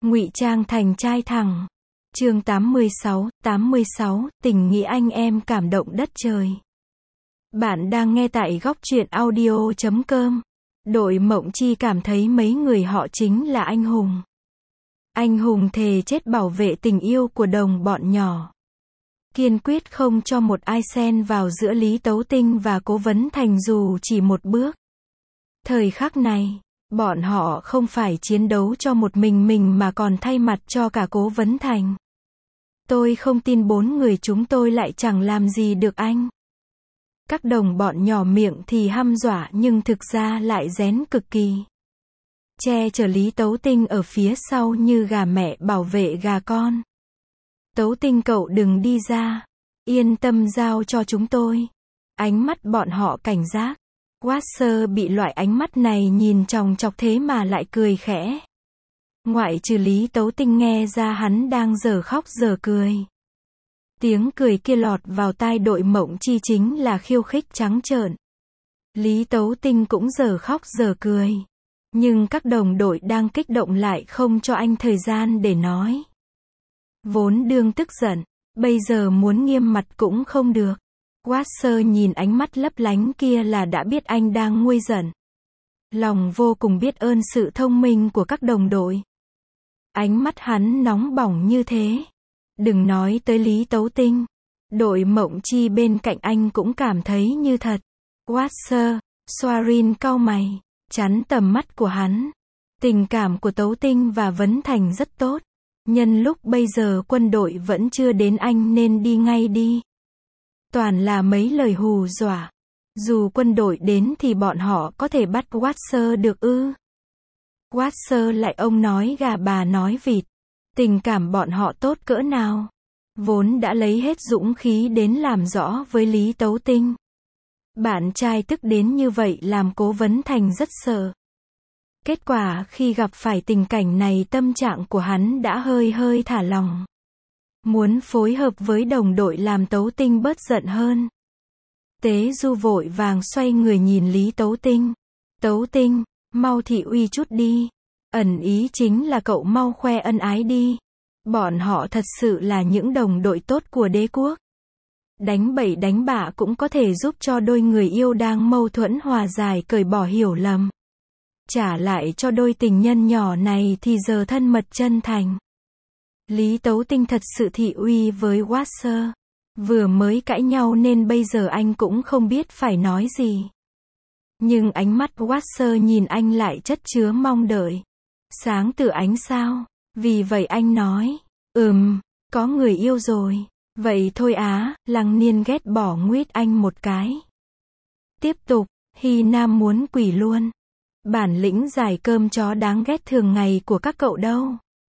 Ngụy trang thành trai thẳng. Chương 86, tình nghĩa anh em cảm động đất trời. Bạn đang nghe tại góc truyện audio.com. Đội Mộng Chi cảm thấy mấy người họ chính là anh hùng. Anh hùng thề chết bảo vệ tình yêu của đồng bọn nhỏ. Kiên quyết không cho một ai xen vào giữa Lý Tấu Tinh và Cố Vấn Thành dù chỉ một bước. Thời khắc này, bọn họ không phải chiến đấu cho một mình mà còn thay mặt cho cả Cố Vấn Thành. Tôi không tin 4 người chúng tôi lại chẳng làm gì được anh. Các đồng bọn nhỏ miệng thì hăm dọa nhưng thực ra lại rén cực kỳ. Che chở Lý Tấu Tinh ở phía sau như gà mẹ bảo vệ gà con. Tấu Tinh cậu đừng đi ra. Yên tâm giao cho chúng tôi. Ánh mắt bọn họ cảnh giác. Watcher bị loại ánh mắt này nhìn chòng chọc thế mà lại cười khẽ. Ngoại trừ Lý Tấu Tinh nghe ra hắn đang dở khóc dở cười. Tiếng cười kia lọt vào tai Đội Mộng Chi chính là khiêu khích trắng trợn. Lý Tấu Tinh cũng dở khóc dở cười. Nhưng các đồng đội đang kích động lại không cho anh thời gian để nói. Vốn đương tức giận, bây giờ muốn nghiêm mặt cũng không được. Watcher nhìn ánh mắt lấp lánh kia là đã biết anh đang nguôi giận. Lòng vô cùng biết ơn sự thông minh của các đồng đội. Ánh mắt hắn nóng bỏng như thế. Đừng nói tới Lý Tấu Tinh. Đội Mộng Chi bên cạnh anh cũng cảm thấy như thật. Watcher, Soarin cau mày, chắn tầm mắt của hắn. Tình cảm của Tấu Tinh và Vấn Thành rất tốt. Nhân lúc bây giờ quân đội vẫn chưa đến anh nên đi ngay đi. Toàn là mấy lời hù dọa. Dù quân đội đến thì bọn họ có thể bắt Watcher được ư? Watcher lại ông nói gà bà nói vịt. Tình cảm bọn họ tốt cỡ nào? Vốn đã lấy hết dũng khí đến làm rõ với Lý Tấu Tinh. Bạn trai tức đến như vậy làm Cố Vấn Thành rất sợ. Kết quả khi gặp phải tình cảnh này tâm trạng của hắn đã hơi thả lỏng. Muốn phối hợp với đồng đội làm Tấu Tinh bớt giận hơn. Tế Du vội vàng xoay người nhìn Lý Tấu Tinh. Tấu Tinh, mau thị uy chút đi. Ẩn ý chính là cậu mau khoe ân ái đi. Bọn họ thật sự là những đồng đội tốt của đế quốc. Đánh bậy đánh bạ cũng có thể giúp cho đôi người yêu đang mâu thuẫn hòa giải cởi bỏ hiểu lầm. Trả lại cho đôi tình nhân nhỏ này thì giờ thân mật chân thành. Lý Tấu Tinh thật sự thị uy với Watcher. Vừa mới cãi nhau nên bây giờ anh cũng không biết phải nói gì. Nhưng ánh mắt Watcher nhìn anh lại chất chứa mong đợi. Sáng từ ánh sao. Vì vậy anh nói, có người yêu rồi. Vậy thôi á, Lăng Niên ghét bỏ nguyết anh một cái. Tiếp tục, Hy Nam muốn quỷ luôn. Bản lĩnh giải cơm chó đáng ghét thường ngày của các cậu đâu.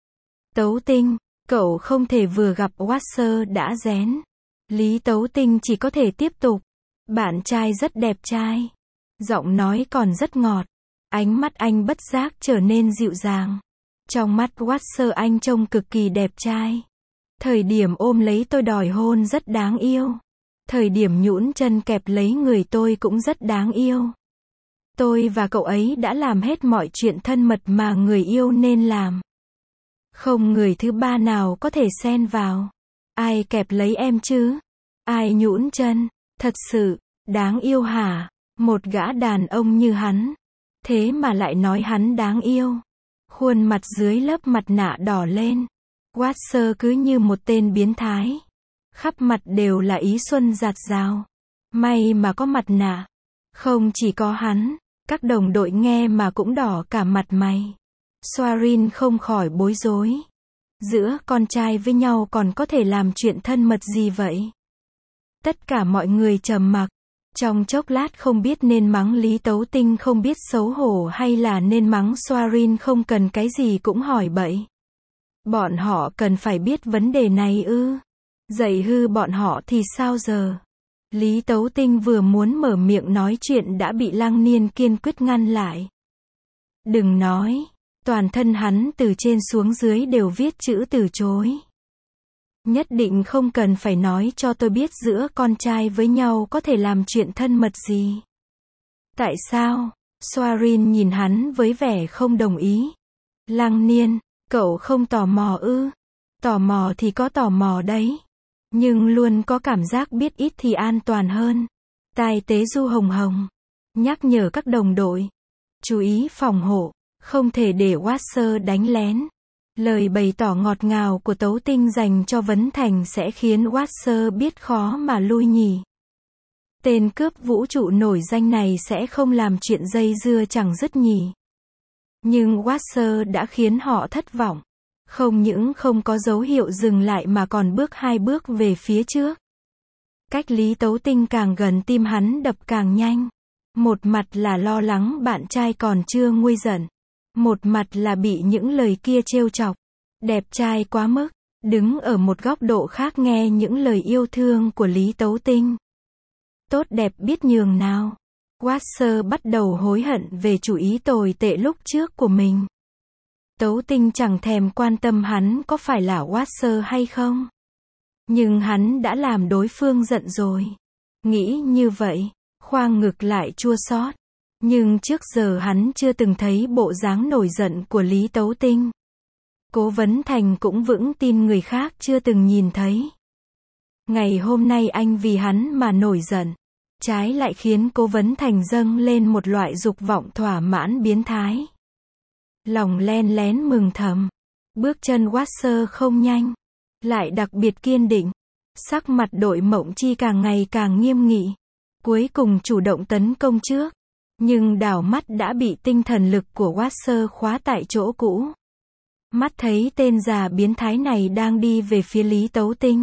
Tấu Tinh, cậu không thể vừa gặp Watcher đã rén. Lý Tấu Tinh chỉ có thể tiếp tục. Bạn trai rất đẹp trai. Giọng nói còn rất ngọt. Ánh mắt anh bất giác trở nên dịu dàng. Trong mắt Watcher anh trông cực kỳ đẹp trai. Thời điểm ôm lấy tôi đòi hôn rất đáng yêu. Thời điểm nhũn chân kẹp lấy người tôi cũng rất đáng yêu. Tôi và cậu ấy đã làm hết mọi chuyện thân mật mà người yêu nên làm. Không người thứ ba nào có thể xen vào. Ai kẹp lấy em chứ? Ai nhũn chân? Thật sự, đáng yêu hả? Một gã đàn ông như hắn. Thế mà lại nói hắn đáng yêu. Khuôn mặt dưới lớp mặt nạ đỏ lên. Watcher cứ như một tên biến thái. Khắp mặt đều là ý xuân dạt dào. May mà có mặt nạ. Không chỉ có hắn, các đồng đội nghe mà cũng đỏ cả mặt mày. Soarin không khỏi bối rối. Giữa con trai với nhau còn có thể làm chuyện thân mật gì vậy? Tất cả mọi người trầm mặc. Trong chốc lát không biết nên mắng Lý Tấu Tinh không biết xấu hổ hay là nên mắng Soarin không cần cái gì cũng hỏi bậy. Bọn họ cần phải biết vấn đề này ư? Dạy hư bọn họ thì sao giờ? Lý Tấu Tinh vừa muốn mở miệng nói chuyện đã bị Lăng Niên kiên quyết ngăn lại. Đừng nói. Toàn thân hắn từ trên xuống dưới đều viết chữ từ chối. Nhất định không cần phải nói cho tôi biết giữa con trai với nhau có thể làm chuyện thân mật gì. Tại sao? Soarin nhìn hắn với vẻ không đồng ý. Lăng Niên, Cậu không tò mò ư? Tò mò thì có tò mò đấy. Nhưng luôn có cảm giác biết ít thì an toàn hơn. Tai tế Du Hồng Hồng nhắc nhở các đồng đội. Chú ý phòng hộ, không thể để Watcher đánh lén. Lời bày tỏ ngọt ngào của Tấu Tinh dành cho Vấn Thành sẽ khiến Watcher biết khó mà lui nhỉ. Tên cướp vũ trụ nổi danh này sẽ không làm chuyện dây dưa chẳng dứt nhỉ. Nhưng Watcher đã khiến họ thất vọng. Không những không có dấu hiệu dừng lại mà còn bước 2 bước về phía trước. Cách Lý Tấu Tinh càng gần tim hắn đập càng nhanh. Một mặt là lo lắng bạn trai còn chưa nguôi giận. Một mặt là bị những lời kia trêu chọc. Đẹp trai quá mức. Đứng ở một góc độ khác nghe những lời yêu thương của Lý Tấu Tinh. Tốt đẹp biết nhường nào. Watcher bắt đầu hối hận về chủ ý tồi tệ lúc trước của mình. Tấu Tinh chẳng thèm quan tâm hắn có phải là Watcher hay không. Nhưng hắn đã làm đối phương giận rồi. Nghĩ như vậy, khoang ngực lại chua xót. Nhưng trước giờ hắn chưa từng thấy bộ dáng nổi giận của Lý Tấu Tinh. Cố Vấn Thành cũng vững tin người khác chưa từng nhìn thấy. Ngày hôm nay anh vì hắn mà nổi giận. Trái lại khiến Cố Vấn Thành dâng lên một loại dục vọng thỏa mãn biến thái. Lòng len lén mừng thầm. Bước chân Watcher không nhanh. Lại đặc biệt kiên định. Sắc mặt đội Mộng Chi càng ngày càng nghiêm nghị. Cuối cùng chủ động tấn công trước. Nhưng đảo mắt đã bị tinh thần lực của Watcher khóa tại chỗ cũ. Mắt thấy tên già biến thái này đang đi về phía Lý Tấu Tinh.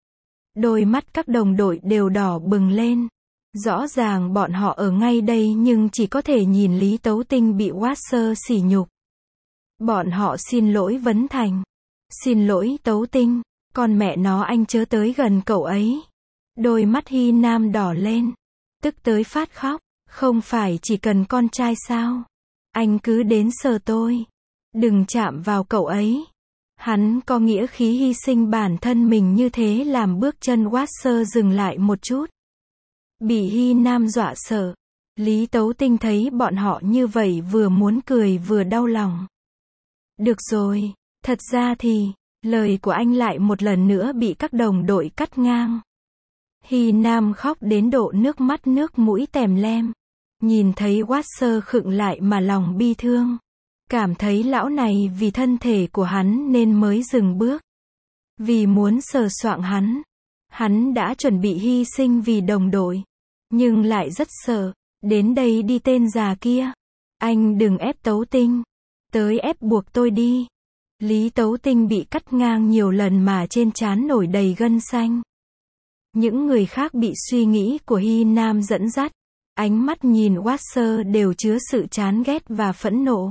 Đôi mắt các đồng đội đều đỏ bừng lên. Rõ ràng bọn họ ở ngay đây nhưng chỉ có thể nhìn Lý Tấu Tinh bị Watcher sỉ nhục. Bọn họ xin lỗi Vấn Thành. Xin lỗi Tấu Tinh. Con mẹ nó anh chớ tới gần cậu ấy. Đôi mắt Hy Nam đỏ lên. Tức tới phát khóc. Không phải chỉ cần con trai sao? Anh cứ đến sờ tôi. Đừng chạm vào cậu ấy. Hắn có nghĩa khí hy sinh bản thân mình như thế làm bước chân Watcher dừng lại một chút. Bị Hy Nam dọa sợ. Lý Tấu Tinh thấy bọn họ như vậy vừa muốn cười vừa đau lòng. Được rồi, thật ra thì, lời của anh lại một lần nữa bị các đồng đội cắt ngang. Hy Nam khóc đến độ nước mắt nước mũi tèm lem. Nhìn thấy Watcher khựng lại mà lòng bi thương. Cảm thấy lão này vì thân thể của hắn nên mới dừng bước. Vì muốn sờ soạng hắn. Hắn đã chuẩn bị hy sinh vì đồng đội. Nhưng lại rất sợ. Đến đây đi tên già kia. Anh đừng ép Tấu Tinh. Tới ép buộc tôi đi. Lý Tấu Tinh bị cắt ngang nhiều lần mà trên trán nổi đầy gân xanh. Những người khác bị suy nghĩ của Hy Nam dẫn dắt. Ánh mắt nhìn Watcher đều chứa sự chán ghét và phẫn nộ.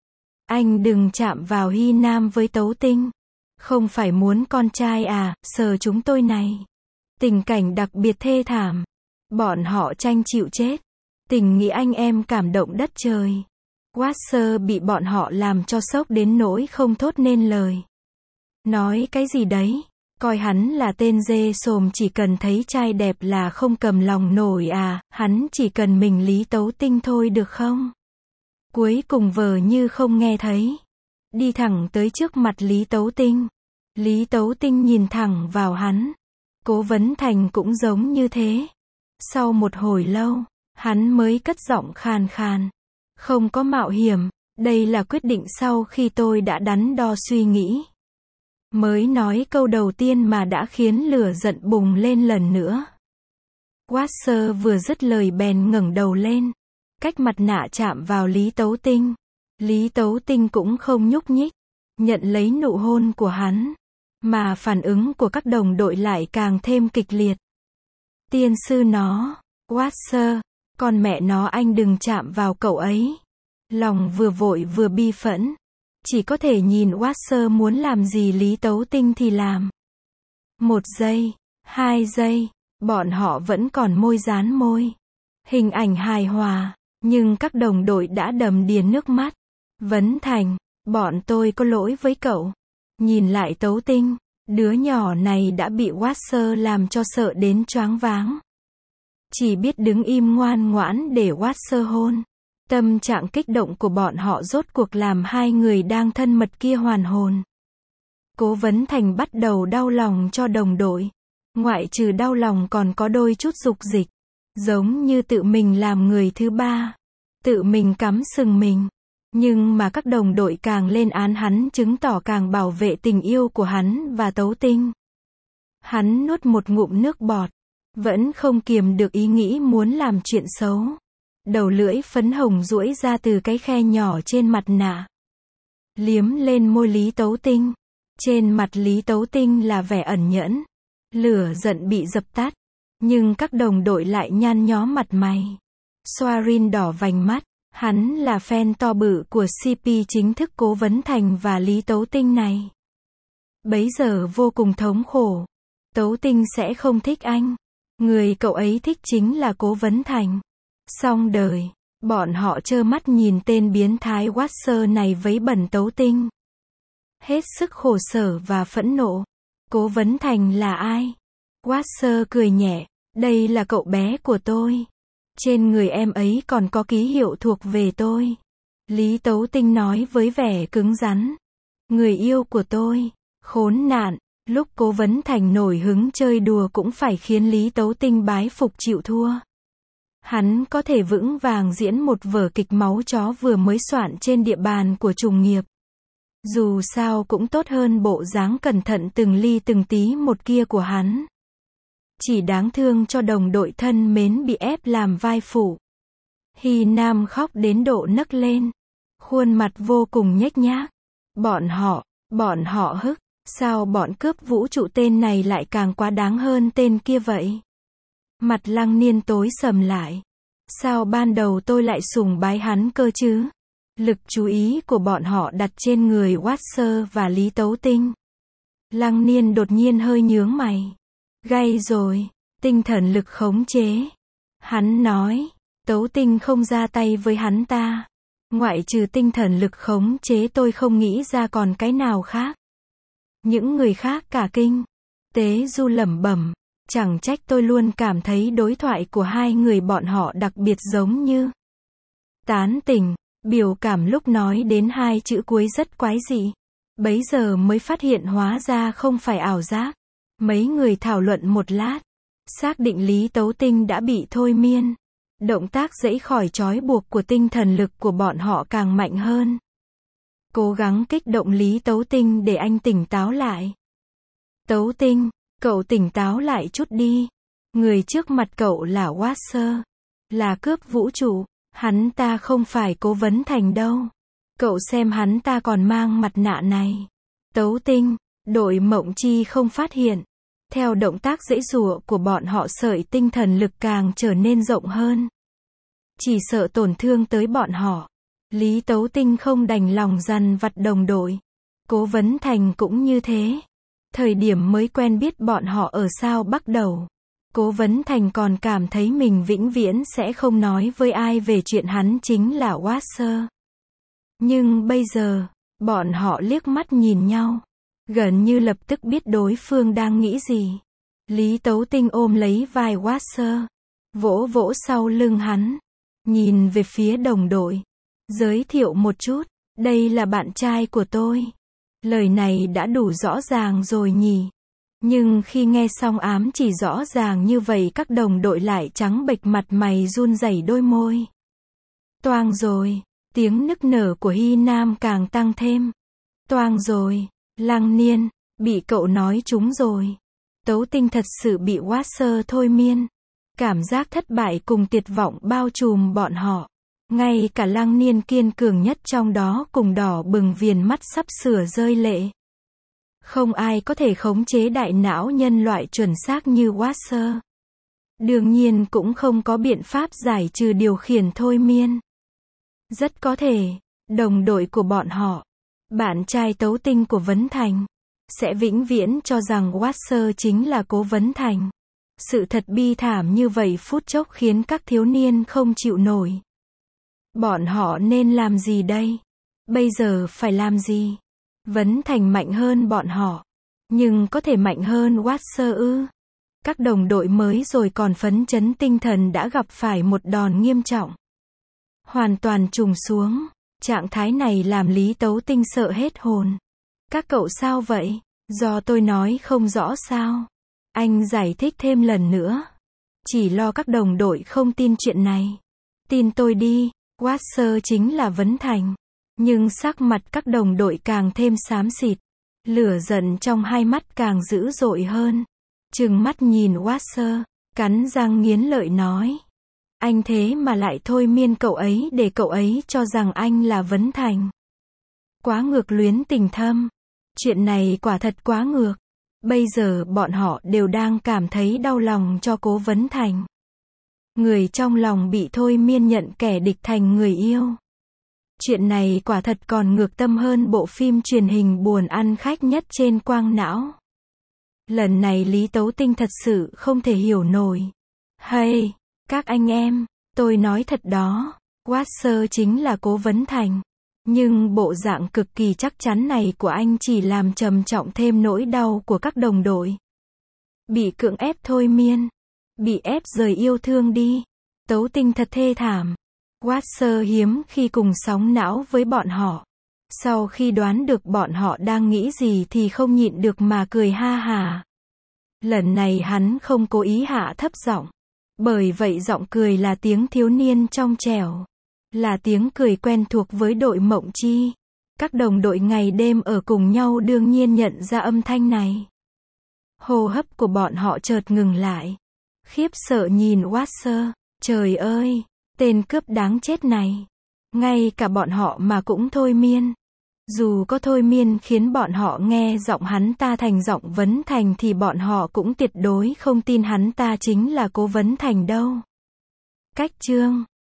Anh đừng chạm vào Hy Nam với Tấu Tinh. Không phải muốn con trai à, sờ chúng tôi này. Tình cảnh đặc biệt thê thảm. Bọn họ tranh chịu chết. Tình nghĩa anh em cảm động đất trời. Watcher bị bọn họ làm cho sốc đến nỗi không thốt nên lời. Nói cái gì đấy? Coi hắn là tên dê sồm chỉ cần thấy trai đẹp là không cầm lòng nổi à, hắn chỉ cần mình Lý Tấu Tinh thôi được không? Cuối cùng vờ như không nghe thấy. Đi thẳng tới trước mặt Lý Tấu Tinh. Lý Tấu Tinh nhìn thẳng vào hắn. Cố Vấn Thành cũng giống như thế. Sau một hồi lâu, hắn mới cất giọng khàn khàn. Không có mạo hiểm, đây là quyết định sau khi tôi đã đắn đo suy nghĩ. Mới nói câu đầu tiên mà đã khiến lửa giận bùng lên lần nữa. Watcher vừa dứt lời bèn ngẩng đầu lên. Cách mặt nạ chạm vào Lý Tấu Tinh. Lý Tấu Tinh cũng không nhúc nhích. Nhận lấy nụ hôn của hắn. Mà phản ứng của các đồng đội lại càng thêm kịch liệt. Tiên sư nó. Watcher. Con mẹ nó anh đừng chạm vào cậu ấy. Lòng vừa vội vừa bi phẫn. Chỉ có thể nhìn Watcher muốn làm gì Lý Tấu Tinh thì làm. 1 giây, 2 giây, bọn họ vẫn còn môi dán môi. Hình ảnh hài hòa, nhưng các đồng đội đã đầm đìa nước mắt. Vấn Thành, bọn tôi có lỗi với cậu. Nhìn lại Tấu Tinh, đứa nhỏ này đã bị Watcher làm cho sợ đến choáng váng. Chỉ biết đứng im ngoan ngoãn để Watcher hôn. Tâm trạng kích động của bọn họ rốt cuộc làm hai người đang thân mật kia hoàn hồn. Cố Vấn Thành bắt đầu đau lòng cho đồng đội. Ngoại trừ đau lòng còn có đôi chút dục dịch. Giống như tự mình làm người thứ ba. Tự mình cắm sừng mình. Nhưng mà các đồng đội càng lên án hắn chứng tỏ càng bảo vệ tình yêu của hắn và Tấu Tinh. Hắn nuốt một ngụm nước bọt. Vẫn không kiềm được ý nghĩ muốn làm chuyện xấu. Đầu lưỡi phấn hồng duỗi ra từ cái khe nhỏ trên mặt nạ. Liếm lên môi Lý Tấu Tinh. Trên mặt Lý Tấu Tinh là vẻ ẩn nhẫn. Lửa giận bị dập tắt. Nhưng các đồng đội lại nhăn nhó mặt mày. Soarin đỏ vành mắt. Hắn là fan to bự của CP chính thức Cố Vấn Thành và Lý Tấu Tinh này. Bấy giờ vô cùng thống khổ. Tấu Tinh sẽ không thích anh. Người cậu ấy thích chính là Cố Vấn Thành. Xong đời. Bọn họ trơ mắt nhìn tên biến thái Watcher này vấy bẩn Tấu Tinh. Hết sức khổ sở và phẫn nộ. Cố Vấn Thành là ai? Watcher cười nhẹ. Đây là cậu bé của tôi. Trên người em ấy còn có ký hiệu thuộc về tôi. Lý Tấu Tinh nói với vẻ cứng rắn. Người yêu của tôi. Khốn nạn. Lúc Cố Vấn Thành nổi hứng chơi đùa cũng phải khiến Lý Tấu Tinh bái phục chịu thua. Hắn có thể vững vàng diễn một vở kịch máu chó vừa mới soạn trên địa bàn của trùng nghiệp. Dù sao cũng tốt hơn bộ dáng cẩn thận từng ly từng tí một kia của hắn. Chỉ đáng thương cho đồng đội thân mến bị ép làm vai phụ. Hy Nam khóc đến độ nấc lên. Khuôn mặt vô cùng nhếch nhác. Bọn họ hức. Sao bọn cướp vũ trụ tên này lại càng quá đáng hơn tên kia vậy? Mặt Lăng Niên tối sầm lại. Sao ban đầu tôi lại sùng bái hắn cơ chứ? Lực chú ý của bọn họ đặt trên người Watcher và Lý Tấu Tinh. Lăng Niên đột nhiên hơi nhướng mày. Gay rồi, tinh thần lực khống chế. Hắn nói, Tấu Tinh không ra tay với hắn ta. Ngoại trừ tinh thần lực khống chế tôi không nghĩ ra còn cái nào khác. Những người khác cả kinh. Tế Du lẩm bẩm, chẳng trách tôi luôn cảm thấy đối thoại của hai người bọn họ đặc biệt giống như tán tỉnh. Biểu cảm lúc nói đến hai chữ cuối rất quái dị. Bấy giờ mới phát hiện hóa ra không phải ảo giác. Mấy người thảo luận một lát. Xác định Lý Tấu Tinh đã bị thôi miên. Động tác giãy khỏi trói buộc của tinh thần lực của bọn họ càng mạnh hơn. Cố gắng kích động Lý Tấu Tinh để anh tỉnh táo lại. Tấu Tinh, cậu tỉnh táo lại chút đi. Người trước mặt cậu là Watcher. Là cướp vũ trụ. Hắn ta không phải Cố Vấn Thành đâu. Cậu xem hắn ta còn mang mặt nạ này. Tấu Tinh, đội Mộng Chi không phát hiện. Theo động tác giãy giụa của bọn họ sợi tinh thần lực càng trở nên rộng hơn. Chỉ sợ tổn thương tới bọn họ. Lý Tấu Tinh không đành lòng dằn vặt đồng đội. Cố Vấn Thành cũng như thế. Thời điểm mới quen biết bọn họ ở sao Bắc Đầu. Cố Vấn Thành còn cảm thấy mình vĩnh viễn sẽ không nói với ai về chuyện hắn chính là Watcher. Nhưng bây giờ, bọn họ liếc mắt nhìn nhau. Gần như lập tức biết đối phương đang nghĩ gì. Lý Tấu Tinh ôm lấy vai Watcher. Vỗ vỗ sau lưng hắn. Nhìn về phía đồng đội. Giới thiệu một chút. Đây là bạn trai của tôi. Lời này đã đủ rõ ràng rồi nhỉ. Nhưng khi nghe xong ám chỉ rõ ràng như vậy các đồng đội lại trắng bệch mặt mày run rẩy đôi môi. Toang rồi. Tiếng nức nở của Hy Nam càng tăng thêm. Toang rồi. Lăng Niên. Bị cậu nói trúng rồi. Tấu Tinh thật sự bị Watcher thôi miên. Cảm giác thất bại cùng tuyệt vọng bao trùm bọn họ. Ngay cả Lăng Niên kiên cường nhất trong đó cùng đỏ bừng viền mắt sắp sửa rơi lệ. Không ai có thể khống chế đại não nhân loại chuẩn xác như Watcher. Đương nhiên cũng không có biện pháp giải trừ điều khiển thôi miên. Rất có thể, đồng đội của bọn họ, bạn trai Tấu Tinh của Vấn Thành, sẽ vĩnh viễn cho rằng Watcher chính là Cố Vấn Thành. Sự thật bi thảm như vậy phút chốc khiến các thiếu niên không chịu nổi. Bọn họ nên làm gì đây? Bây giờ phải làm gì? Vấn Thành mạnh hơn bọn họ. Nhưng có thể mạnh hơn Watcher ư? Các đồng đội mới rồi còn phấn chấn tinh thần đã gặp phải một đòn nghiêm trọng. hoàn toàn trùng xuống. Trạng thái này làm Lý Tấu Tinh sợ hết hồn. Các cậu sao vậy? Do tôi nói không rõ sao? Anh giải thích thêm lần nữa. Chỉ lo các đồng đội không tin chuyện này. Tin tôi đi, Watson chính là Vấn Thành. Nhưng sắc mặt các đồng đội càng thêm xám xịt. Lửa giận trong hai mắt càng dữ dội hơn. Trừng mắt nhìn Watson, cắn răng nghiến lợi nói. Anh thế mà lại thôi miên cậu ấy để cậu ấy cho rằng anh là Vấn Thành. Quá ngược luyến tình thâm. Chuyện này quả thật quá ngược. Bây giờ bọn họ đều đang cảm thấy đau lòng cho Cố Vấn Thành. Người trong lòng bị thôi miên nhận kẻ địch thành người yêu. Chuyện này quả thật còn ngược tâm hơn bộ phim truyền hình buồn ăn khách nhất trên quang não. Lần này Lý Tấu Tinh thật sự không thể hiểu nổi. Hay, các anh em, tôi nói thật đó, Watson chính là Cố Vấn Thành. Nhưng bộ dạng cực kỳ chắc chắn này của anh chỉ làm trầm trọng thêm nỗi đau của các đồng đội. Bị cưỡng ép thôi miên. Bị ép rời yêu thương đi. Tấu Tinh thật thê thảm. Watson hiếm khi cùng sóng não với bọn họ. Sau khi đoán được bọn họ đang nghĩ gì thì không nhịn được mà cười ha hả. Lần này hắn không cố ý hạ thấp giọng. Bởi vậy giọng cười là tiếng thiếu niên trong trẻo. Là tiếng cười quen thuộc với đội Mộng Chi. Các đồng đội ngày đêm ở cùng nhau đương nhiên nhận ra âm thanh này. Hô hấp của bọn họ chợt ngừng lại. Khiếp sợ nhìn Watson. Trời ơi, tên cướp đáng chết này. Ngay cả bọn họ mà cũng thôi miên. Dù có thôi miên khiến bọn họ nghe giọng hắn ta thành giọng Vấn Thành thì bọn họ cũng tuyệt đối không tin hắn ta chính là Cố Vấn Thành đâu. Cách chương